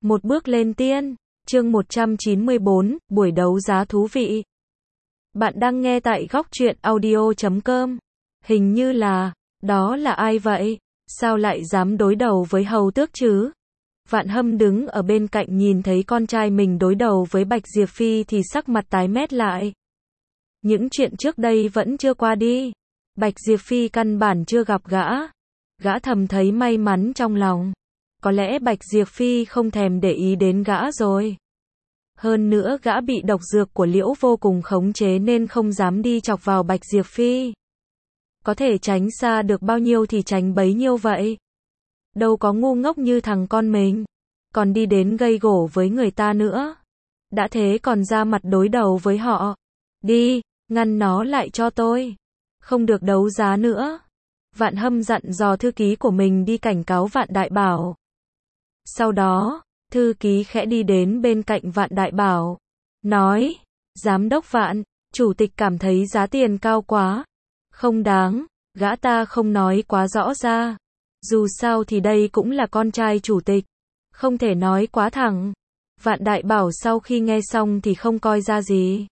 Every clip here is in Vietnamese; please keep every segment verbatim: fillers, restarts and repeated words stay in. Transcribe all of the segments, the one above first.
Một bước lên tiên, chương một trăm chín mươi bốn, buổi đấu giá thú vị. Bạn đang nghe tại góc truyện audio chấm com. Hình như là, đó là ai vậy? Sao lại dám đối đầu với hầu tước chứ? Vạn Hâm đứng ở bên cạnh nhìn thấy con trai mình đối đầu với Bạch Diệp Phi thì sắc mặt tái mét lại. Những chuyện trước đây vẫn chưa qua đi. Bạch Diệp Phi căn bản chưa gặp gã. Gã thầm thấy may mắn trong lòng. Có lẽ Bạch Diệp Phi không thèm để ý đến gã rồi. Hơn nữa gã bị độc dược của Liễu Vô Cùng khống chế nên không dám đi chọc vào Bạch Diệp Phi. Có thể tránh xa được bao nhiêu thì tránh bấy nhiêu vậy. Đâu có ngu ngốc như thằng con mình. Còn đi đến gây gổ với người ta nữa. Đã thế còn ra mặt đối đầu với họ. Đi, ngăn nó lại cho tôi. Không được đấu giá nữa. Vạn Hâm dặn dò thư ký của mình đi cảnh cáo Vạn Đại Bảo. Sau đó, thư ký khẽ đi đến bên cạnh Vạn Đại Bảo. Nói, giám đốc Vạn, chủ tịch cảm thấy giá tiền cao quá. Không đáng, gã ta không nói quá rõ ra. Dù sao thì đây cũng là con trai chủ tịch. Không thể nói quá thẳng. Vạn Đại Bảo sau khi nghe xong thì không coi ra gì.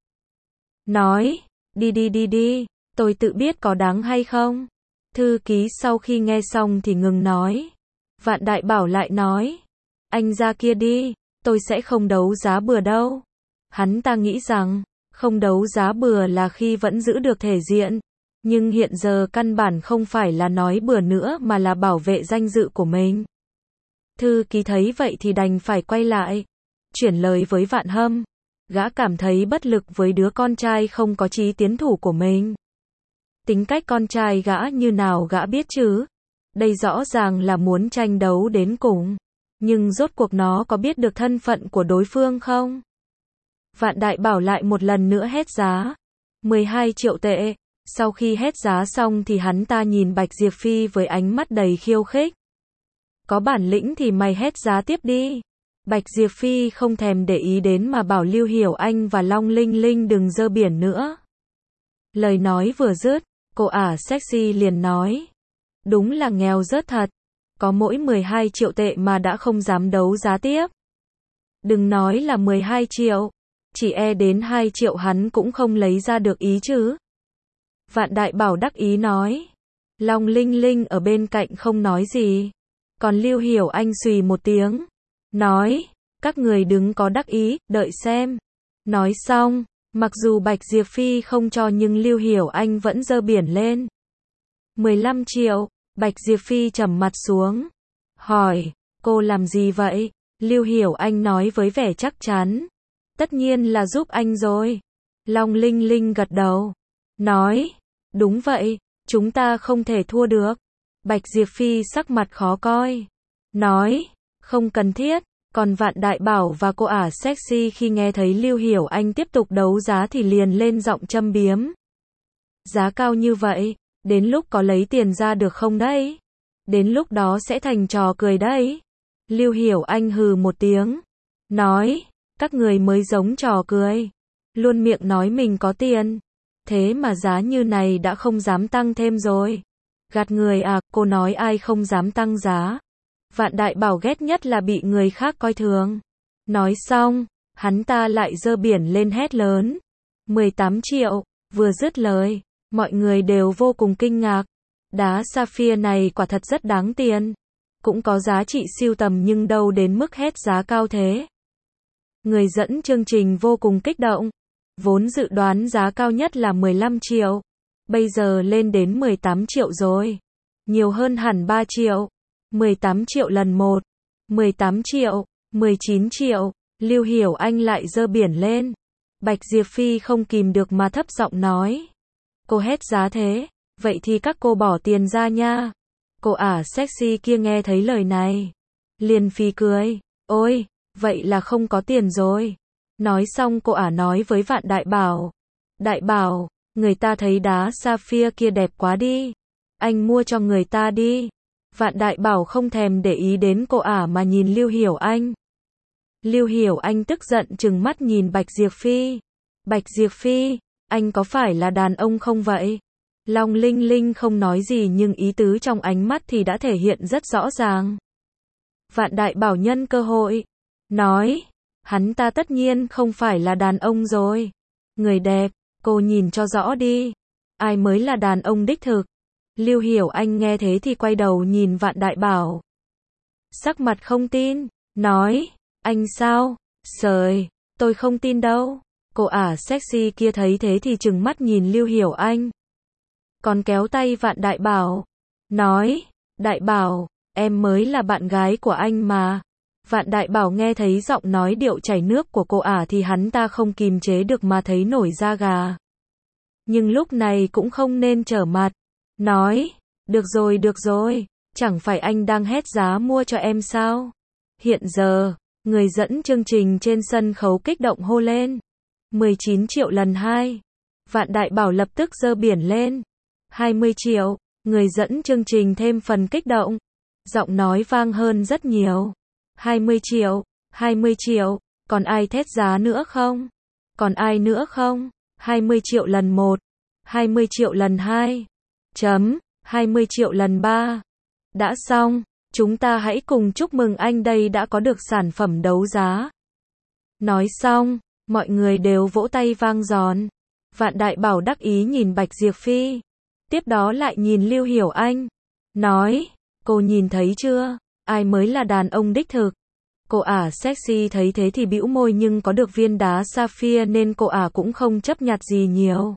Nói, đi đi đi đi, tôi tự biết có đáng hay không. Thư ký sau khi nghe xong thì ngừng nói. Vạn Đại Bảo lại nói, anh ra kia đi, tôi sẽ không đấu giá bừa đâu. Hắn ta nghĩ rằng, không đấu giá bừa là khi vẫn giữ được thể diện. Nhưng hiện giờ căn bản không phải là nói bừa nữa mà là bảo vệ danh dự của mình. Thư ký thấy vậy thì đành phải quay lại. Chuyển lời với Vạn Hâm. Gã cảm thấy bất lực với đứa con trai không có chí tiến thủ của mình. Tính cách con trai gã như nào gã biết chứ. Đây rõ ràng là muốn tranh đấu đến cùng. Nhưng rốt cuộc nó có biết được thân phận của đối phương không? Vạn Đại Bảo lại một lần nữa hét giá. mười hai triệu tệ. Sau khi hét giá xong thì hắn ta nhìn Bạch Diệp Phi với ánh mắt đầy khiêu khích. Có bản lĩnh thì mày hét giá tiếp đi. Bạch Diệp Phi không thèm để ý đến mà bảo Lưu Hiểu Anh và Long Linh Linh đừng dơ biển nữa. Lời nói vừa dứt, cô ả sexy liền nói. Đúng là nghèo rớt thật. Có mỗi mười hai triệu tệ mà đã không dám đấu giá tiếp. Đừng nói là mười hai triệu. Chỉ e đến hai triệu hắn cũng không lấy ra được ý chứ. Vạn Đại Bảo đắc ý nói. Long Linh Linh ở bên cạnh không nói gì. Còn Lưu Hiểu Anh xùy một tiếng. Nói, các người đừng có đắc ý, đợi xem. Nói xong, mặc dù Bạch Diệp Phi không cho nhưng Lưu Hiểu Anh vẫn giơ biển lên. mười lăm triệu, Bạch Diệp Phi trầm mặt xuống. Hỏi, cô làm gì vậy? Lưu Hiểu Anh nói với vẻ chắc chắn. Tất nhiên là giúp anh rồi. Long Linh Linh gật đầu. Nói, đúng vậy, chúng ta không thể thua được. Bạch Diệp Phi sắc mặt khó coi. Nói, không cần thiết. Còn Vạn Đại Bảo và cô ả sexy khi nghe thấy Lưu Hiểu Anh tiếp tục đấu giá thì liền lên giọng châm biếm. Giá cao như vậy, đến lúc có lấy tiền ra được không đấy? Đến lúc đó sẽ thành trò cười đấy. Lưu Hiểu Anh hừ một tiếng. Nói, các người mới giống trò cười. Luôn miệng nói mình có tiền. Thế mà giá như này đã không dám tăng thêm rồi. Gạt người à, cô nói ai không dám tăng giá. Vạn Đại Bảo ghét nhất là bị người khác coi thường. Nói xong, hắn ta lại giơ biển lên hét lớn. mười tám triệu, vừa dứt lời, mọi người đều vô cùng kinh ngạc. Đá sapphire này quả thật rất đáng tiền. Cũng có giá trị siêu tầm nhưng đâu đến mức hét giá cao thế. Người dẫn chương trình vô cùng kích động. Vốn dự đoán giá cao nhất là mười lăm triệu. Bây giờ lên đến mười tám triệu rồi. Nhiều hơn hẳn ba triệu. mười tám triệu lần một. mười tám triệu. mười chín triệu. Lưu Hiểu Anh lại giơ biển lên. Bạch Diệp Phi không kìm được mà thấp giọng nói. Cô hét giá thế. Vậy thì các cô bỏ tiền ra nha. Cô ả sexy kia nghe thấy lời này. Liền phì cười. Ôi, vậy là không có tiền rồi. Nói xong cô ả nói với Vạn Đại Bảo. Đại Bảo, người ta thấy đá sapphire kia đẹp quá đi. Anh mua cho người ta đi. Vạn Đại Bảo không thèm để ý đến cô ả mà nhìn Lưu Hiểu Anh. Lưu Hiểu Anh tức giận trừng mắt nhìn Bạch Diệp Phi. Bạch Diệp Phi, anh có phải là đàn ông không vậy? Long Linh Linh không nói gì nhưng ý tứ trong ánh mắt thì đã thể hiện rất rõ ràng. Vạn Đại Bảo nhân cơ hội. nói, hắn ta tất nhiên không phải là đàn ông rồi. Người đẹp, cô nhìn cho rõ đi, ai mới là đàn ông đích thực. Lưu Hiểu Anh nghe thế thì quay đầu nhìn Vạn Đại Bảo. Sắc mặt không tin, nói, anh sao? Sời, tôi không tin đâu. Cô ả sexy kia thấy thế thì trừng mắt nhìn Lưu Hiểu Anh. Còn kéo tay Vạn Đại Bảo, nói, Đại Bảo, em mới là bạn gái của anh mà. Vạn Đại Bảo nghe thấy giọng nói điệu chảy nước của cô ả thì hắn ta không kìm chế được mà thấy nổi da gà. Nhưng lúc này cũng không nên trở mặt. Nói, được rồi được rồi, chẳng phải anh đang hét giá mua cho em sao? Hiện giờ, người dẫn chương trình trên sân khấu kích động hô lên. mười chín triệu lần hai. Vạn Đại Bảo lập tức giơ biển lên. hai mươi triệu, người dẫn chương trình thêm phần kích động. Giọng nói vang hơn rất nhiều. hai mươi triệu, hai mươi triệu, còn ai thét giá nữa không? Còn ai nữa không? hai mươi triệu lần một, hai mươi triệu lần hai, chấm, hai mươi triệu lần ba. Đã xong, chúng ta hãy cùng chúc mừng anh đây đã có được sản phẩm đấu giá. Nói xong, mọi người đều vỗ tay vang giòn. Vạn Đại Bảo đắc ý nhìn Bạch Diệp Phi. Tiếp đó lại nhìn Lưu Hiểu Anh. Nói, cô nhìn thấy chưa? Ai mới là đàn ông đích thực? Cô ả sexy thấy thế thì bĩu môi nhưng có được viên đá sapphire nên cô ả cũng không chấp nhặt gì nhiều.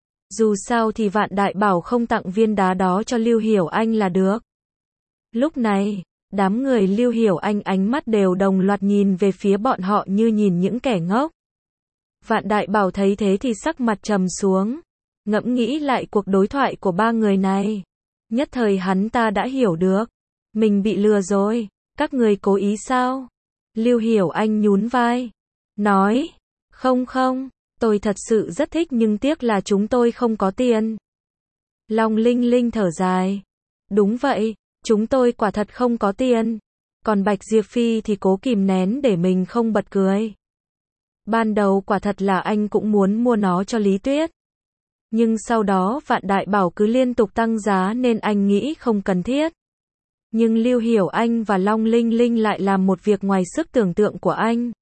Dù sao thì Vạn Đại Bảo không tặng viên đá đó cho Lưu Hiểu Anh là được. Lúc này, đám người Lưu Hiểu Anh ánh mắt đều đồng loạt nhìn về phía bọn họ như nhìn những kẻ ngốc. Vạn Đại Bảo thấy thế thì sắc mặt trầm xuống, ngẫm nghĩ lại cuộc đối thoại của ba người này. Nhất thời hắn ta đã hiểu được, mình bị lừa rồi, các người cố ý sao? Lưu Hiểu Anh nhún vai, nói, không không, tôi thật sự rất thích nhưng tiếc là chúng tôi không có tiền. Long Linh Linh thở dài, đúng vậy, chúng tôi quả thật không có tiền. Còn Bạch Diệp Phi thì cố kìm nén để mình không bật cười. Ban đầu quả thật là anh cũng muốn mua nó cho Lý Tuyết. Nhưng sau đó Vạn Đại Bảo cứ liên tục tăng giá nên anh nghĩ không cần thiết. Nhưng Lưu Hiểu Anh và Long Linh Linh lại làm một việc ngoài sức tưởng tượng của anh.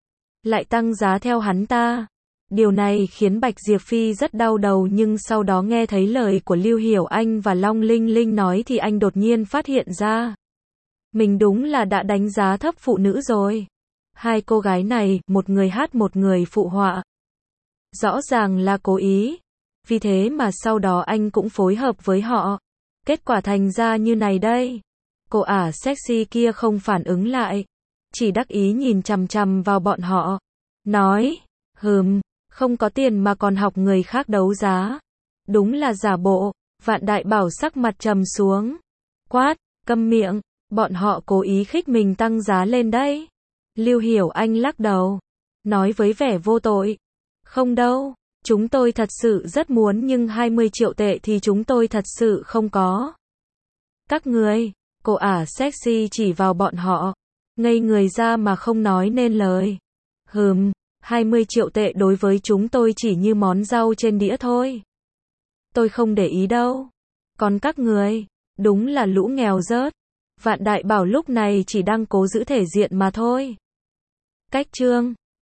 Lại tăng giá theo hắn ta. Điều này khiến Bạch Diệp Phi rất đau đầu nhưng sau đó nghe thấy lời của Lưu Hiểu Anh và Long Linh Linh nói thì anh đột nhiên phát hiện ra. Mình đúng là đã đánh giá thấp phụ nữ rồi. Hai cô gái này, một người hát một người phụ họa. Rõ ràng là cố ý. Vì thế mà sau đó anh cũng phối hợp với họ. Kết quả thành ra như này đây. Cô ả sexy kia không phản ứng lại. Chỉ đắc ý nhìn chằm chằm vào bọn họ. Nói, hừm, không có tiền mà còn học người khác đấu giá. Đúng là giả bộ. Vạn Đại Bảo sắc mặt trầm xuống. Quát, câm miệng, bọn họ cố ý khích mình tăng giá lên đấy. Lưu Hiểu Anh lắc đầu. Nói với vẻ vô tội. Không đâu, chúng tôi thật sự rất muốn nhưng hai mươi triệu tệ thì chúng tôi thật sự không có. Các người, cô ả sexy chỉ vào bọn họ. Ngây người ra mà không nói nên lời. Hừm, hai mươi triệu tệ đối với chúng tôi chỉ như món rau trên đĩa thôi. Tôi không để ý đâu. Còn các người, đúng là lũ nghèo rớt. Vạn Đại Bảo lúc này chỉ đang cố giữ thể diện mà thôi. Cách chương